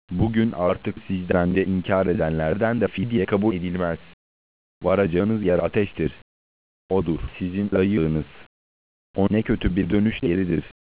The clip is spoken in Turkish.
Bugün artık sizden de inkar edenlerden de fidye kabul edilmez. Varacağınız yer ateştir. Odur sizin layığınız. O ne kötü bir dönüş yeridir.